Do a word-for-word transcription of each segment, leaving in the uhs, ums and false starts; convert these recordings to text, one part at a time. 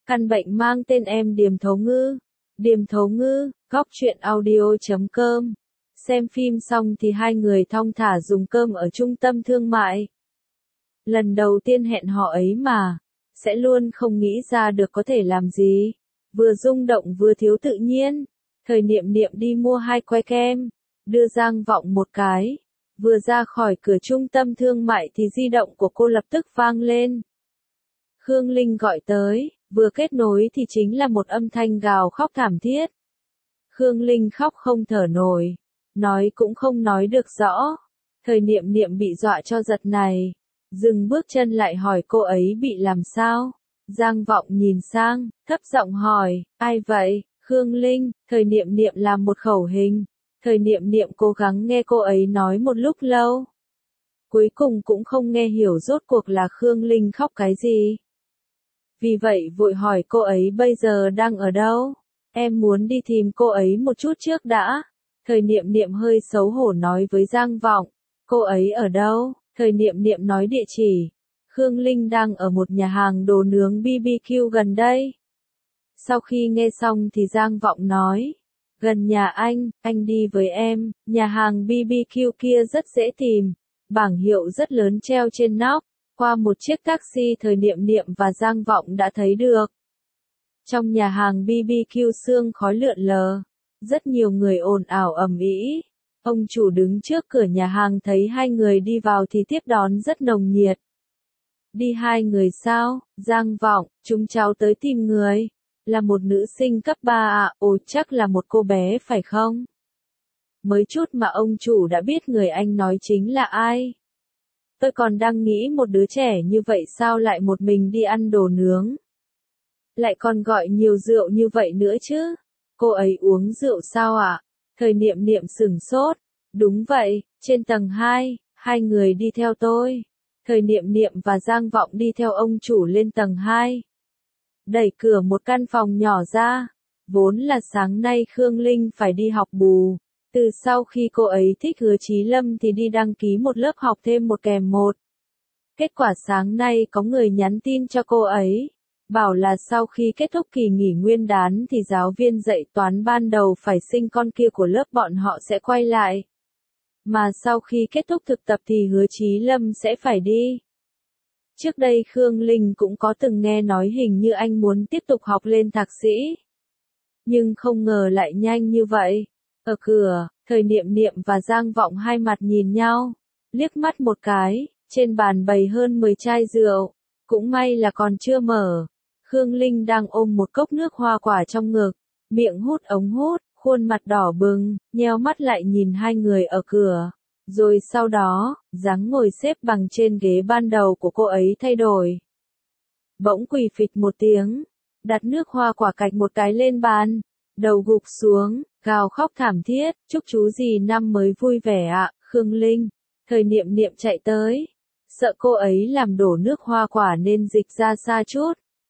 Căn bệnh mang tên em Điềm Thấu Ngư. Điềm Thấu Ngư, góc truyện audio chấm com. Xem phim xong thì hai người thong thả dùng cơm ở trung tâm thương mại. Lần đầu tiên hẹn hò ấy mà, sẽ luôn không nghĩ ra được có thể làm gì. Vừa rung động vừa thiếu tự nhiên. Thời Niệm Niệm đi mua hai que kem, đưa Giang Vọng một cái. Vừa ra khỏi cửa trung tâm thương mại thì di động của cô lập tức vang lên. Khương Linh gọi tới, vừa kết nối thì chính là một âm thanh gào khóc thảm thiết. Khương Linh khóc không thở nổi, nói cũng không nói được rõ. Thời Niệm Niệm bị dọa cho giật này, dừng bước chân lại hỏi cô ấy bị làm sao. Giang Vọng nhìn sang, thấp giọng hỏi, ai vậy? Khương Linh. Thời Niệm Niệm làm một khẩu hình. Thời Niệm Niệm cố gắng nghe cô ấy nói một lúc lâu. Cuối cùng cũng không nghe hiểu rốt cuộc là Khương Linh khóc cái gì. Vì vậy vội hỏi cô ấy bây giờ đang ở đâu? Em muốn đi tìm cô ấy một chút trước đã. Thời Niệm Niệm hơi xấu hổ nói với Giang Vọng. Cô ấy ở đâu? Thời Niệm Niệm nói địa chỉ. Khương Linh đang ở một nhà hàng đồ nướng bê bê kiu gần đây. Sau khi nghe xong thì Giang Vọng nói. Gần nhà anh, anh đi với em. Nhà hàng bê bê kiu kia rất dễ tìm. Bảng hiệu rất lớn treo trên nóc. Qua một chiếc taxi Thời Niệm Niệm và Giang Vọng đã thấy được. Trong nhà hàng bê bê kiu sương khói lượn lờ. Rất nhiều người ồn ào ầm ĩ. Ông chủ đứng trước cửa nhà hàng thấy hai người đi vào thì tiếp đón rất nồng nhiệt. Đi hai người sao? Giang Vọng, chúng cháu tới tìm người. Là một nữ sinh cấp ba ạ, à, ồ chắc là một cô bé phải không? Mới chút mà ông chủ đã biết người anh nói chính là ai. Tôi còn đang nghĩ một đứa trẻ như vậy sao lại một mình đi ăn đồ nướng. Lại còn gọi nhiều rượu như vậy nữa chứ. Cô ấy uống rượu sao ạ? À? Thời Niệm Niệm sửng sốt. Đúng vậy, trên tầng hai, hai người đi theo tôi. Thời Niệm Niệm và Giang Vọng đi theo ông chủ lên tầng hai. Đẩy cửa một căn phòng nhỏ ra. Vốn là sáng nay Khương Linh phải đi học bù. Từ sau khi cô ấy thích Hứa Chí Lâm thì đi đăng ký một lớp học thêm một kèm một. Kết quả sáng nay có người nhắn tin cho cô ấy. Bảo là sau khi kết thúc kỳ nghỉ nguyên đán thì giáo viên dạy toán ban đầu phải sinh con kia của lớp bọn họ sẽ quay lại. Mà sau khi kết thúc thực tập thì Hứa Chí Lâm sẽ phải đi. Trước đây Khương Linh cũng có từng nghe nói hình như anh muốn tiếp tục học lên thạc sĩ. Nhưng không ngờ lại nhanh như vậy. Ở cửa, Thời Niệm Niệm và Giang Vọng hai mặt nhìn nhau. Liếc mắt một cái, trên bàn bày hơn mười chai rượu. Cũng may là còn chưa mở. Khương Linh đang ôm một cốc nước hoa quả trong ngực. Miệng hút ống hút, khuôn mặt đỏ bừng, nheo mắt lại nhìn hai người ở cửa. Rồi sau đó, dáng ngồi xếp bằng trên ghế ban đầu của cô ấy thay đổi. Bỗng quỳ phịch một tiếng, đặt nước hoa quả cạch một cái lên bàn, đầu gục xuống, gào khóc thảm thiết, chúc chú dì năm mới vui vẻ ạ, à, Khương Linh. Thời Niệm Niệm chạy tới, sợ cô ấy làm đổ nước hoa quả nên dịch ra xa chút.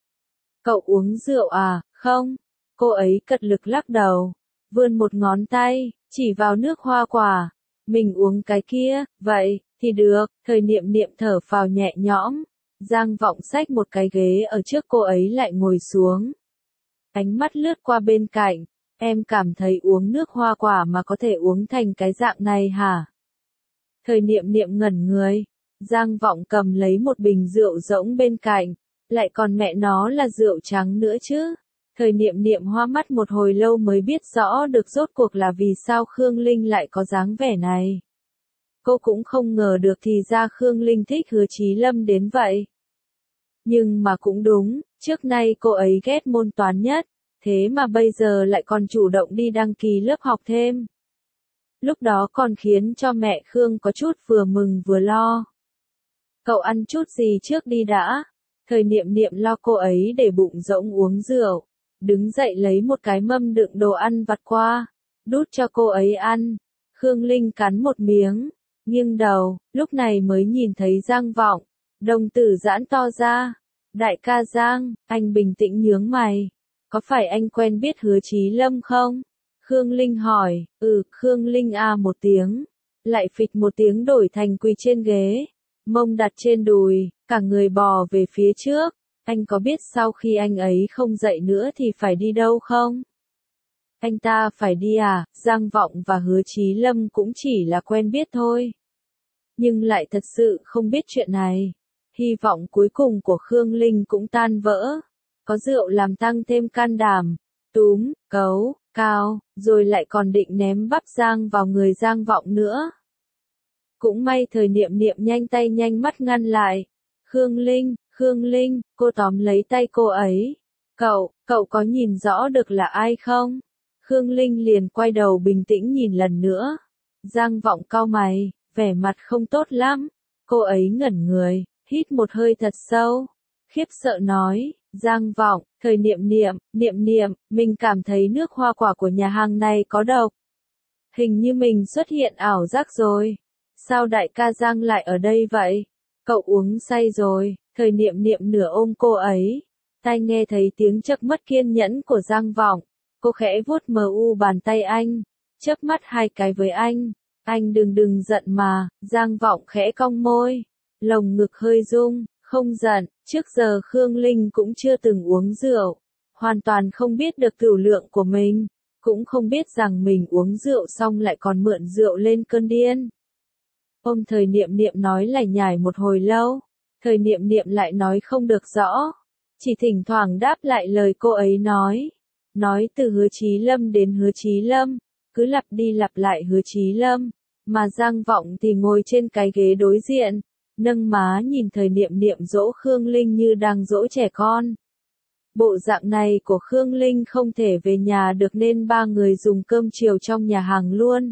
Cậu uống rượu à, không? Cô ấy cật lực lắc đầu, vươn một ngón tay, chỉ vào nước hoa quả. Mình uống cái kia, vậy, thì được. Thời Niệm Niệm thở phào nhẹ nhõm. Giang Vọng xách một cái ghế ở trước cô ấy lại ngồi xuống. Ánh mắt lướt qua bên cạnh. Em cảm thấy uống nước hoa quả mà có thể uống thành cái dạng này hả? Thời Niệm Niệm ngẩn người. Giang Vọng cầm lấy một bình rượu rỗng bên cạnh. Lại còn mẹ nó là rượu trắng nữa chứ. Thời Niệm Niệm hoa mắt một hồi lâu mới biết rõ được rốt cuộc là vì sao Khương Linh lại có dáng vẻ này. Cô cũng không ngờ được thì ra Khương Linh thích Hứa Chí Lâm đến vậy. Nhưng mà cũng đúng, trước nay cô ấy ghét môn toán nhất, thế mà bây giờ lại còn chủ động đi đăng ký lớp học thêm. Lúc đó còn khiến cho mẹ Khương có chút vừa mừng vừa lo. Cậu ăn chút gì trước đi đã. Thời Niệm Niệm lo cô ấy để bụng rỗng uống rượu. Đứng dậy lấy một cái mâm đựng đồ ăn vặt qua, đút cho cô ấy ăn. Khương Linh cắn một miếng, nghiêng đầu, lúc này mới nhìn thấy Giang Vọng. Đồng tử giãn to ra. Đại ca Giang, anh bình tĩnh nhướng mày. Có phải anh quen biết Hứa Chí Lâm không? Khương Linh hỏi. Ừ, Khương Linh a một tiếng. Lại phịch một tiếng đổi thành quỳ trên ghế. Mông đặt trên đùi, cả người bò về phía trước. Anh có biết sau khi anh ấy không dậy nữa thì phải đi đâu không? Anh ta phải đi à? Giang Vọng và Hứa Chí Lâm cũng chỉ là quen biết thôi. Nhưng lại thật sự không biết chuyện này. Hy vọng cuối cùng của Khương Linh cũng tan vỡ. Có rượu làm tăng thêm can đảm. Túm, cấu, cao, rồi lại còn định ném bắp Giang vào người Giang Vọng nữa. Cũng may thời Niệm Niệm nhanh tay nhanh mắt ngăn lại. Khương Linh, Khương Linh, cô tóm lấy tay cô ấy. Cậu, cậu có nhìn rõ được là ai không? Khương Linh liền quay đầu bình tĩnh nhìn lần nữa. Giang Vọng cau mày, vẻ mặt không tốt lắm. Cô ấy ngẩn người, hít một hơi thật sâu. Khiếp sợ nói, Giang Vọng, thời Niệm Niệm, Niệm Niệm, mình cảm thấy nước hoa quả của nhà hàng này có độc. Hình như mình xuất hiện ảo giác rồi. Sao đại ca Giang lại ở đây vậy? Cậu uống say rồi. Thời Niệm Niệm nửa ôm cô ấy. Tai nghe thấy tiếng chớp mất kiên nhẫn của Giang Vọng. Cô khẽ vuốt mờ u bàn tay anh. Chớp mắt hai cái với anh. Anh đừng đừng giận mà. Giang Vọng khẽ cong môi. Lồng ngực hơi rung. Không giận. Trước giờ Khương Linh cũng chưa từng uống rượu. Hoàn toàn không biết được tửu lượng của mình. Cũng không biết rằng mình uống rượu xong lại còn mượn rượu lên cơn điên. Ôm thời Niệm Niệm nói lải nhải một hồi lâu. Thời Niệm Niệm lại nói không được rõ. Chỉ thỉnh thoảng đáp lại lời cô ấy nói. Nói từ Hứa Chí Lâm đến Hứa Chí Lâm. Cứ lặp đi lặp lại Hứa Chí Lâm. Mà Giang Vọng thì ngồi trên cái ghế đối diện. Nâng má nhìn thời Niệm Niệm dỗ Khương Linh như đang dỗ trẻ con. Bộ dạng này của Khương Linh không thể về nhà được nên ba người dùng cơm chiều trong nhà hàng luôn.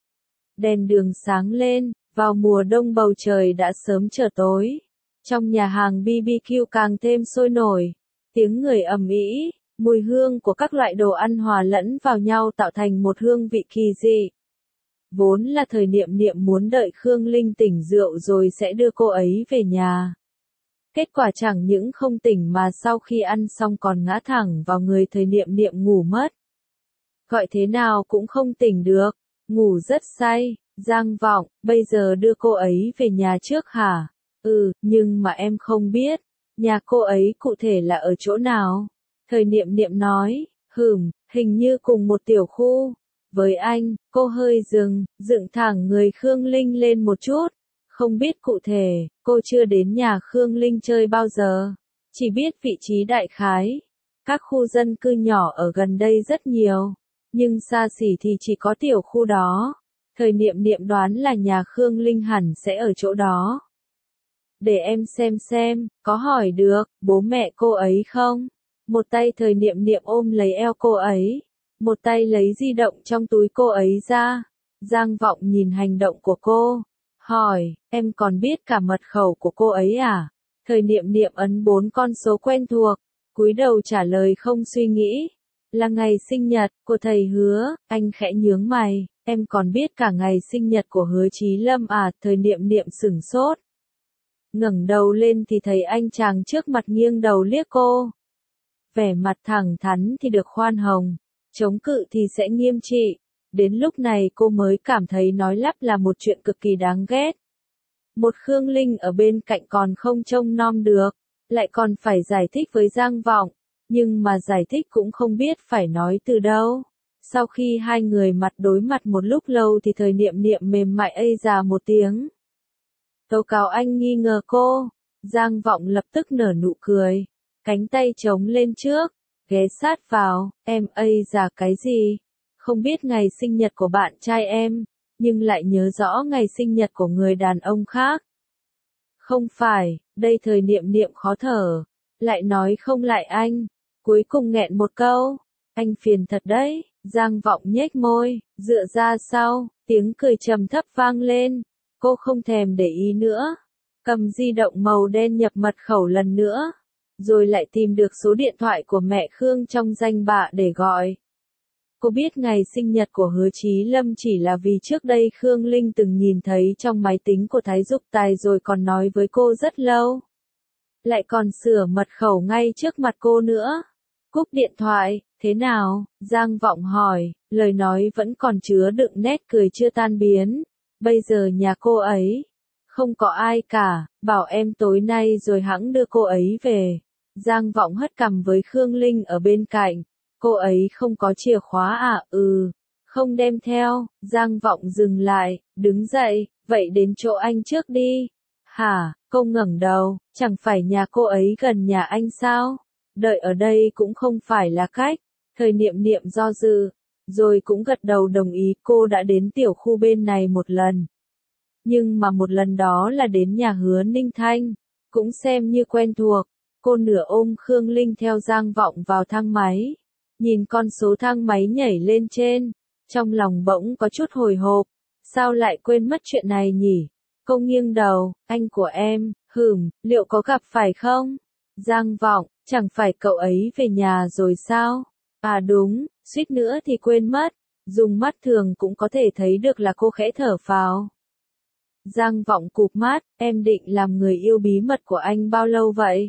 Đèn đường sáng lên, vào mùa đông bầu trời đã sớm trở tối. Trong nhà hàng bê bê kiu càng thêm sôi nổi. Tiếng người ầm ĩ, mùi hương của các loại đồ ăn hòa lẫn vào nhau tạo thành một hương vị kỳ dị. Vốn là thời Niệm Niệm muốn đợi Khương Linh tỉnh rượu rồi sẽ đưa cô ấy về nhà. Kết quả chẳng những không tỉnh mà sau khi ăn xong còn ngã thẳng vào người thời Niệm Niệm ngủ mất. Gọi thế nào cũng không tỉnh được, ngủ rất say. Giang Vọng, bây giờ đưa cô ấy về nhà trước hả? Ừ, nhưng mà em không biết, nhà cô ấy cụ thể là ở chỗ nào? Thời Niệm Niệm nói, hừm, hình như cùng một tiểu khu. Với anh, cô hơi dừng, dựng thẳng người Khương Linh lên một chút. Không biết cụ thể, cô chưa đến nhà Khương Linh chơi bao giờ. Chỉ biết vị trí đại khái. Các khu dân cư nhỏ ở gần đây rất nhiều. Nhưng xa xỉ thì chỉ có tiểu khu đó. Thời Niệm Niệm đoán là nhà Khương Linh hẳn sẽ ở chỗ đó. Để em xem xem, có hỏi được, bố mẹ cô ấy không? Một tay thời Niệm Niệm ôm lấy eo cô ấy. Một tay lấy di động trong túi cô ấy ra. Giang Vọng nhìn hành động của cô. Hỏi, em còn biết cả mật khẩu của cô ấy à? Thời Niệm Niệm ấn bốn con số quen thuộc. Cúi đầu trả lời không suy nghĩ. Là ngày sinh nhật của thầy Hứa. Anh khẽ nhướng mày. Em còn biết cả ngày sinh nhật của Hứa Chí Lâm à? Thời Niệm Niệm sửng sốt. Ngẩng đầu lên thì thấy anh chàng trước mặt nghiêng đầu liếc cô. Vẻ mặt thẳng thắn thì được khoan hồng. Chống cự thì sẽ nghiêm trị. Đến lúc này cô mới cảm thấy nói lắp là một chuyện cực kỳ đáng ghét. Một Khương Linh ở bên cạnh còn không trông nom được. Lại còn phải giải thích với Giang Vọng. Nhưng mà giải thích cũng không biết phải nói từ đâu. Sau khi hai người mặt đối mặt một lúc lâu thì thời Niệm Niệm mềm mại ây già một tiếng. Tố cáo anh nghi ngờ cô. Giang Vọng lập tức nở nụ cười. Cánh tay chống lên trước. Ghé sát vào. Em ây già cái gì? Không biết ngày sinh nhật của bạn trai em. Nhưng lại nhớ rõ ngày sinh nhật của người đàn ông khác. Không phải. Đây thời Niệm Niệm khó thở. Lại nói không lại anh. Cuối cùng nghẹn một câu. Anh phiền thật đấy. Giang Vọng nhếch môi. Dựa ra sau. Tiếng cười trầm thấp vang lên. Cô không thèm để ý nữa. Cầm di động màu đen nhập mật khẩu lần nữa. Rồi lại tìm được số điện thoại của mẹ Khương trong danh bạ để gọi. Cô biết ngày sinh nhật của Hứa Chí Lâm chỉ là vì trước đây Khương Linh từng nhìn thấy trong máy tính của Thái Dục Tài rồi còn nói với cô rất lâu. Lại còn sửa mật khẩu ngay trước mặt cô nữa. Cúp điện thoại, thế nào? Giang Vọng hỏi, lời nói vẫn còn chứa đựng nét cười chưa tan biến. Bây giờ nhà cô ấy không có ai cả, bảo em tối nay rồi hẵng đưa cô ấy về. Giang Vọng hất cằm với Khương Linh ở bên cạnh. Cô ấy không có chìa khóa à? Ừ. Không đem theo. Giang Vọng dừng lại, đứng dậy, vậy đến chỗ anh trước đi. Hả? Cô ngẩng đầu, chẳng phải nhà cô ấy gần nhà anh sao? Đợi ở đây cũng không phải là cách. Thời Niệm Niệm do dự, rồi cũng gật đầu đồng ý. Cô đã đến tiểu khu bên này một lần. Nhưng mà một lần đó là đến nhà Hứa Ninh Thanh, cũng xem như quen thuộc. Cô nửa ôm Khương Linh theo Giang Vọng vào thang máy. Nhìn con số thang máy nhảy lên trên, trong lòng bỗng có chút hồi hộp. Sao lại quên mất chuyện này nhỉ? Cô nghiêng đầu, anh của em, hừm, liệu có gặp phải không? Giang Vọng, chẳng phải cậu ấy về nhà rồi sao? À đúng, suýt nữa thì quên mất. Dùng mắt thường cũng có thể thấy được là cô khẽ thở phào. Giang Vọng cụp mắt, em định làm người yêu bí mật của anh bao lâu vậy?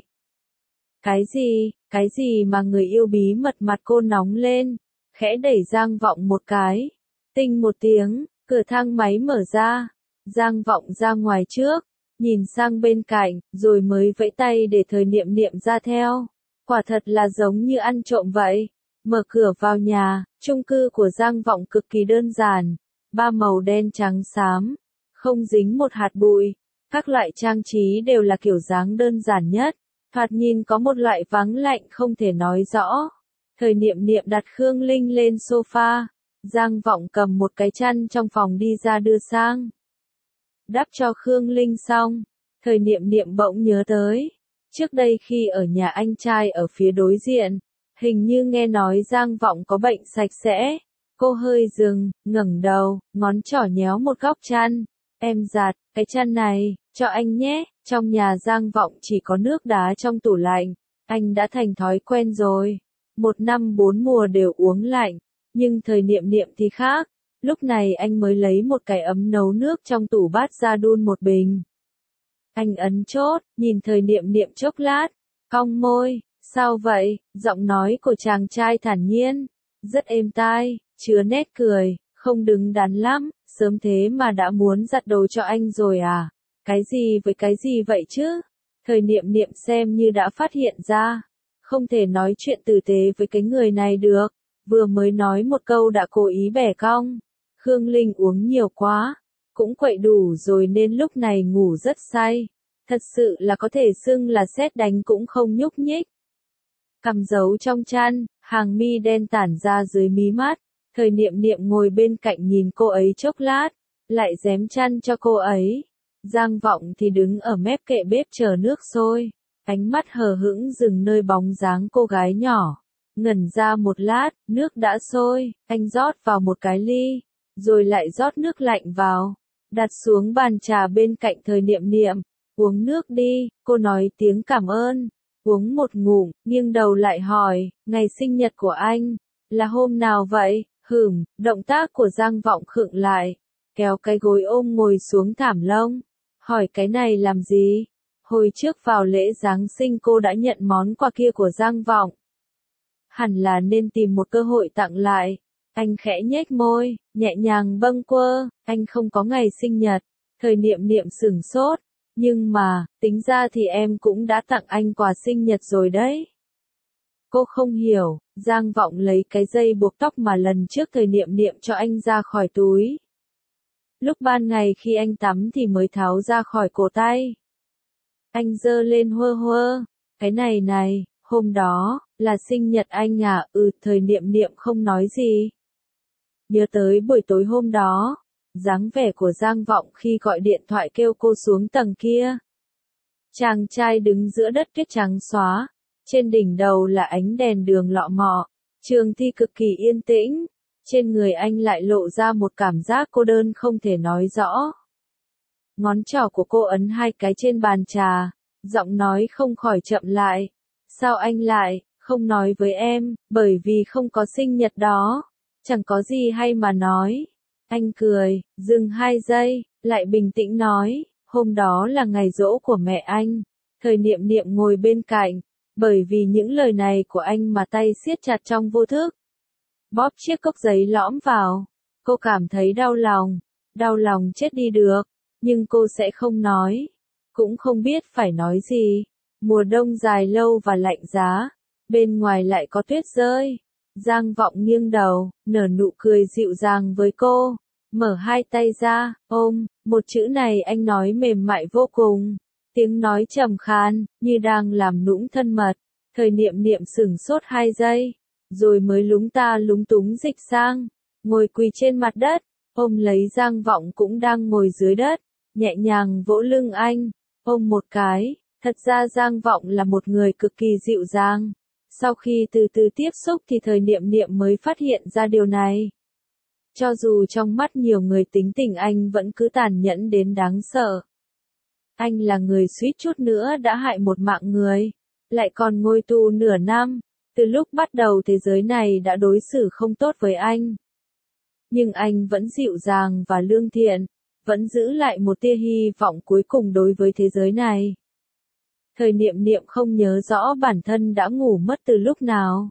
Cái gì, cái gì mà người yêu bí mật? Mặt cô nóng lên, khẽ đẩy Giang Vọng một cái. Tinh một tiếng, cửa thang máy mở ra. Giang Vọng ra ngoài trước, nhìn sang bên cạnh, rồi mới vẫy tay để Thời Niệm Niệm ra theo. Quả thật là giống như ăn trộm vậy. Mở cửa vào nhà, chung cư của Giang Vọng cực kỳ đơn giản. Ba màu đen trắng xám, không dính một hạt bụi. Các loại trang trí đều là kiểu dáng đơn giản nhất. Thoạt nhìn có một loại vắng lạnh không thể nói rõ. Thời Niệm Niệm đặt Khương Linh lên sofa. Giang Vọng cầm một cái chăn trong phòng đi ra đưa sang. Đắp cho Khương Linh xong, Thời Niệm Niệm bỗng nhớ tới. Trước đây khi ở nhà anh trai ở phía đối diện, hình như nghe nói Giang Vọng có bệnh sạch sẽ. Cô hơi dừng, ngẩng đầu, ngón trỏ nhéo một góc chăn. Em giặt, cái chăn này, cho anh nhé. Trong nhà Giang Vọng chỉ có nước đá trong tủ lạnh. Anh đã thành thói quen rồi. Một năm bốn mùa đều uống lạnh. Nhưng Thời Niệm Niệm thì khác. Lúc này anh mới lấy một cái ấm nấu nước trong tủ bát ra đun một bình. Anh ấn chốt, nhìn Thời Niệm Niệm chốc lát. Cong môi, sao vậy? Giọng nói của chàng trai thản nhiên. Rất êm tai, chứa nét cười, không đứng đắn lắm. Sớm thế mà đã muốn giặt đồ cho anh rồi à? Cái gì với cái gì vậy chứ? Thời Niệm Niệm xem như đã phát hiện ra. Không thể nói chuyện tử tế với cái người này được. Vừa mới nói một câu đã cố ý bẻ cong. Khương Linh uống nhiều quá. Cũng quậy đủ rồi nên lúc này ngủ rất say. Thật sự là có thể xưng là sét đánh cũng không nhúc nhích. Cằm giấu trong chăn, hàng mi đen tản ra dưới mí mắt. Thời Niệm Niệm ngồi bên cạnh nhìn cô ấy chốc lát, lại rém chăn cho cô ấy. Giang Vọng thì đứng ở mép kệ bếp chờ nước sôi, ánh mắt hờ hững dừng nơi bóng dáng cô gái nhỏ. Ngẩn ra một lát, nước đã sôi, anh rót vào một cái ly, rồi lại rót nước lạnh vào, đặt xuống bàn trà bên cạnh Thời Niệm Niệm. Uống nước đi, cô nói tiếng cảm ơn. Uống một ngụm, nghiêng đầu lại hỏi, ngày sinh nhật của anh, là hôm nào vậy? Hửm, động tác của Giang Vọng khựng lại, kéo cái gối ôm ngồi xuống thảm lông. Hỏi cái này làm gì? Hồi trước vào lễ Giáng sinh cô đã nhận món quà kia của Giang Vọng. Hẳn là nên tìm một cơ hội tặng lại. Anh khẽ nhếch môi, nhẹ nhàng bâng quơ, anh không có ngày sinh nhật. Thời Niệm Niệm sửng sốt. Nhưng mà, tính ra thì em cũng đã tặng anh quà sinh nhật rồi đấy. Cô không hiểu, Giang Vọng lấy cái dây buộc tóc mà lần trước Thời Niệm Niệm cho anh ra khỏi túi. Lúc ban ngày khi anh tắm thì mới tháo ra khỏi cổ tay. Anh giơ lên hơ hơ, cái này này, hôm đó, là sinh nhật anh à? Ừ. Thời Niệm Niệm không nói gì. Nhớ tới buổi tối hôm đó, dáng vẻ của Giang Vọng khi gọi điện thoại kêu cô xuống tầng kia. Chàng trai đứng giữa đất tuyết trắng xóa, trên đỉnh đầu là ánh đèn đường lọ mọ, trường thi cực kỳ yên tĩnh, trên người anh lại lộ ra một cảm giác cô đơn không thể nói rõ. Ngón trỏ của cô ấn hai cái trên bàn trà, giọng nói không khỏi chậm lại. Sao anh lại, không nói với em, bởi vì không có sinh nhật đó, chẳng có gì hay mà nói. Anh cười, dừng hai giây, lại bình tĩnh nói, hôm đó là ngày giỗ của mẹ anh. Thời Niệm Niệm ngồi bên cạnh, bởi vì những lời này của anh mà tay siết chặt trong vô thức. Bóp chiếc cốc giấy lõm vào, cô cảm thấy đau lòng, đau lòng chết đi được, nhưng cô sẽ không nói, cũng không biết phải nói gì. Mùa đông dài lâu và lạnh giá, bên ngoài lại có tuyết rơi. Giang Vọng nghiêng đầu, nở nụ cười dịu dàng với cô, mở hai tay ra, ôm, một chữ này anh nói mềm mại vô cùng, tiếng nói trầm khàn, như đang làm nũng thân mật. Thời Niệm Niệm sửng sốt hai giây, rồi mới lúng ta lúng túng dịch sang, ngồi quỳ trên mặt đất, ôm lấy Giang Vọng cũng đang ngồi dưới đất, nhẹ nhàng vỗ lưng anh, ôm một cái. Thật ra Giang Vọng là một người cực kỳ dịu dàng. Sau khi từ từ tiếp xúc thì Thời Niệm Niệm mới phát hiện ra điều này. Cho dù trong mắt nhiều người tính tình anh vẫn cứ tàn nhẫn đến đáng sợ. Anh là người suýt chút nữa đã hại một mạng người, lại còn ngồi tù nửa năm. Từ lúc bắt đầu thế giới này đã đối xử không tốt với anh. Nhưng anh vẫn dịu dàng và lương thiện, vẫn giữ lại một tia hy vọng cuối cùng đối với thế giới này. Thời Niệm Niệm không nhớ rõ bản thân đã ngủ mất từ lúc nào.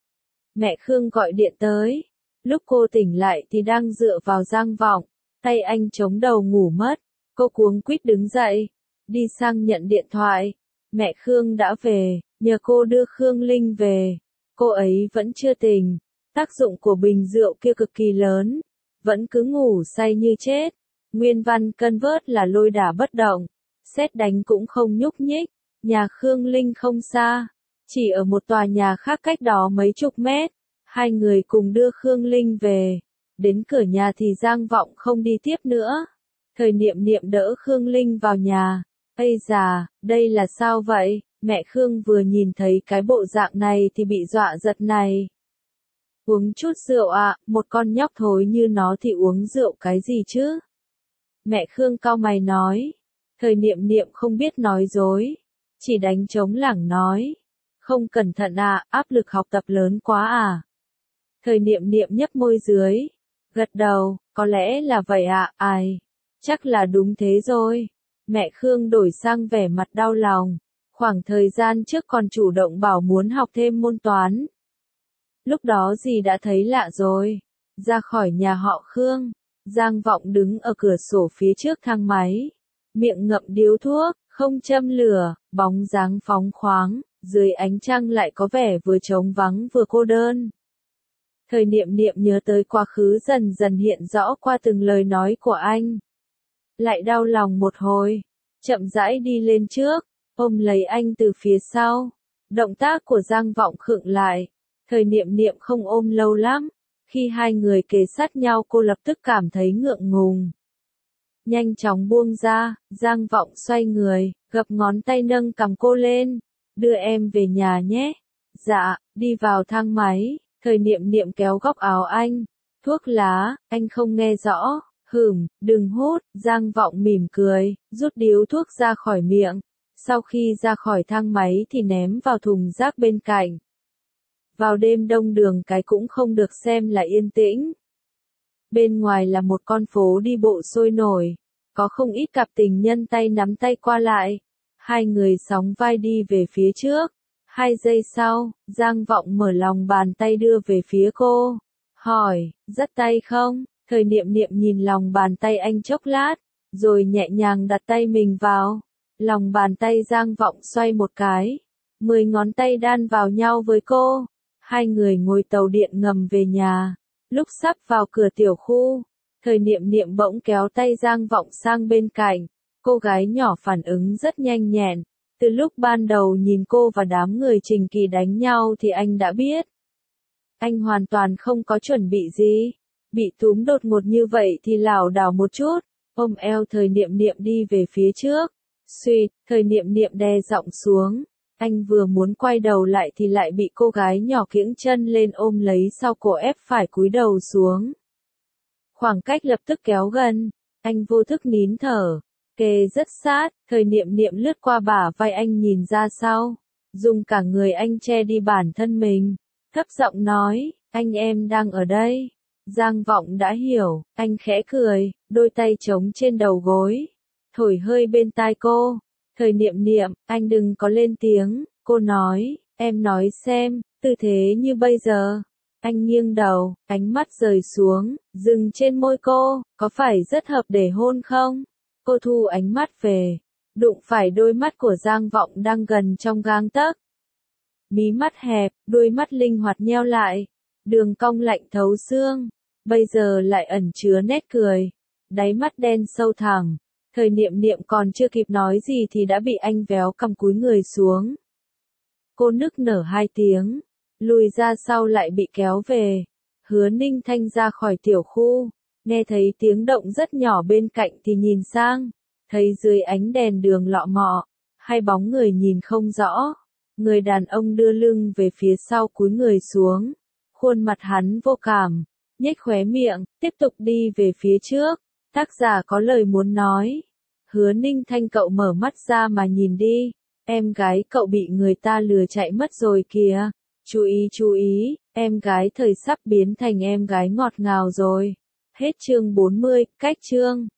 Mẹ Khương gọi điện tới. Lúc cô tỉnh lại thì đang dựa vào Giang Vọng, tay anh chống đầu ngủ mất. Cô cuống quýt đứng dậy, đi sang nhận điện thoại. Mẹ Khương đã về, nhờ cô đưa Khương Linh về. Cô ấy vẫn chưa tỉnh. Tác dụng của bình rượu kia cực kỳ lớn, vẫn cứ ngủ say như chết. Nguyên văn cân vớt là lôi đả bất động, sét đánh cũng không nhúc nhích. Nhà Khương Linh không xa, chỉ ở một tòa nhà khác cách đó mấy chục mét. Hai người cùng đưa Khương Linh về. Đến cửa nhà thì Giang Vọng không đi tiếp nữa. Thời Niệm Niệm đỡ Khương Linh vào nhà. Ây già, đây là sao vậy? Mẹ Khương vừa nhìn thấy cái bộ dạng này thì bị dọa giật này. Uống chút rượu ạ, à, một con nhóc thối như nó thì uống rượu cái gì chứ? Mẹ Khương cau mày nói. Thời Niệm Niệm không biết nói dối, chỉ đánh trống lảng nói. Không cẩn thận à, áp lực học tập lớn quá à? Thời Niệm Niệm nhấp môi dưới, gật đầu, có lẽ là vậy ạ, à, ai? Chắc là đúng thế rồi. Mẹ Khương đổi sang vẻ mặt đau lòng, khoảng thời gian trước còn chủ động bảo muốn học thêm môn toán. Lúc đó dì đã thấy lạ rồi. Ra khỏi nhà họ Khương, Giang Vọng đứng ở cửa sổ phía trước thang máy, miệng ngậm điếu thuốc, không châm lửa, bóng dáng phóng khoáng, dưới ánh trăng lại có vẻ vừa trống vắng vừa cô đơn. Thời Niệm Niệm nhớ tới quá khứ dần dần hiện rõ qua từng lời nói của anh. Lại đau lòng một hồi, chậm rãi đi lên trước, ôm lấy anh từ phía sau. Động tác của Giang Vọng khựng lại. Thời Niệm Niệm không ôm lâu lắm. Khi hai người kề sát nhau cô lập tức cảm thấy ngượng ngùng. Nhanh chóng buông ra, Giang Vọng xoay người, gập ngón tay nâng cằm cô lên. Đưa em về nhà nhé. Dạ, đi vào thang máy. Thời Niệm Niệm kéo góc áo anh. Thuốc lá, anh không nghe rõ. Hửm, đừng hút. Giang Vọng mỉm cười, rút điếu thuốc ra khỏi miệng. Sau khi ra khỏi thang máy thì ném vào thùng rác bên cạnh. Vào đêm đông đường cái cũng không được xem là yên tĩnh. Bên ngoài là một con phố đi bộ sôi nổi. Có không ít cặp tình nhân tay nắm tay qua lại. Hai người sóng vai đi về phía trước. Hai giây sau, Giang Vọng mở lòng bàn tay đưa về phía cô. Hỏi, dắt tay không? Thời Niệm Niệm nhìn lòng bàn tay anh chốc lát, rồi nhẹ nhàng đặt tay mình vào. Lòng bàn tay Giang Vọng xoay một cái. Mười ngón tay đan vào nhau với cô. Hai người ngồi tàu điện ngầm về nhà. Lúc sắp vào cửa tiểu khu, Thời Niệm Niệm bỗng kéo tay Giang Vọng sang bên cạnh. Cô gái nhỏ phản ứng rất nhanh nhẹn. Từ lúc ban đầu nhìn cô và đám người Trình Kỳ đánh nhau thì anh đã biết. Anh hoàn toàn không có chuẩn bị gì. Bị túm đột ngột như vậy thì lảo đảo một chút, ôm eo Thời Niệm Niệm đi về phía trước. Suýt, Thời Niệm Niệm đè giọng xuống. Anh vừa muốn quay đầu lại thì lại bị cô gái nhỏ kiễng chân lên ôm lấy sau cổ ép phải cúi đầu xuống. Khoảng cách lập tức kéo gần, anh vô thức nín thở, kề rất sát. Thời Niệm Niệm lướt qua bả vai anh nhìn ra sau, dùng cả người anh che đi bản thân mình, thấp giọng nói, anh em đang ở đây. Giang Vọng đã hiểu, anh khẽ cười, đôi tay trống trên đầu gối, thổi hơi bên tai cô. Thời Niệm Niệm, anh đừng có lên tiếng, cô nói, em nói xem, tư thế như bây giờ. Anh nghiêng đầu, ánh mắt rời xuống, dừng trên môi cô, có phải rất hợp để hôn không? Cô thu ánh mắt về, đụng phải đôi mắt của Giang Vọng đang gần trong gang tấc. Mí mắt hẹp, đôi mắt linh hoạt nheo lại, đường cong lạnh thấu xương, bây giờ lại ẩn chứa nét cười, đáy mắt đen sâu thẳm. Thời Niệm Niệm còn chưa kịp nói gì thì đã bị anh véo cằm cúi người xuống. Cô nức nở hai tiếng, lùi ra sau lại bị kéo về. Hứa Ninh Thanh ra khỏi tiểu khu, nghe thấy tiếng động rất nhỏ bên cạnh thì nhìn sang, thấy dưới ánh đèn đường lọ mọ, hai bóng người nhìn không rõ. Người đàn ông đưa lưng về phía sau cúi người xuống, khuôn mặt hắn vô cảm, nhếch khóe miệng, tiếp tục đi về phía trước. Tác giả có lời muốn nói. Hứa Ninh Thanh cậu mở mắt ra mà nhìn đi, em gái cậu bị người ta lừa chạy mất rồi kìa. Chú ý chú ý, em gái thời sắp biến thành em gái ngọt ngào rồi. Hết chương bốn mươi, cách chương.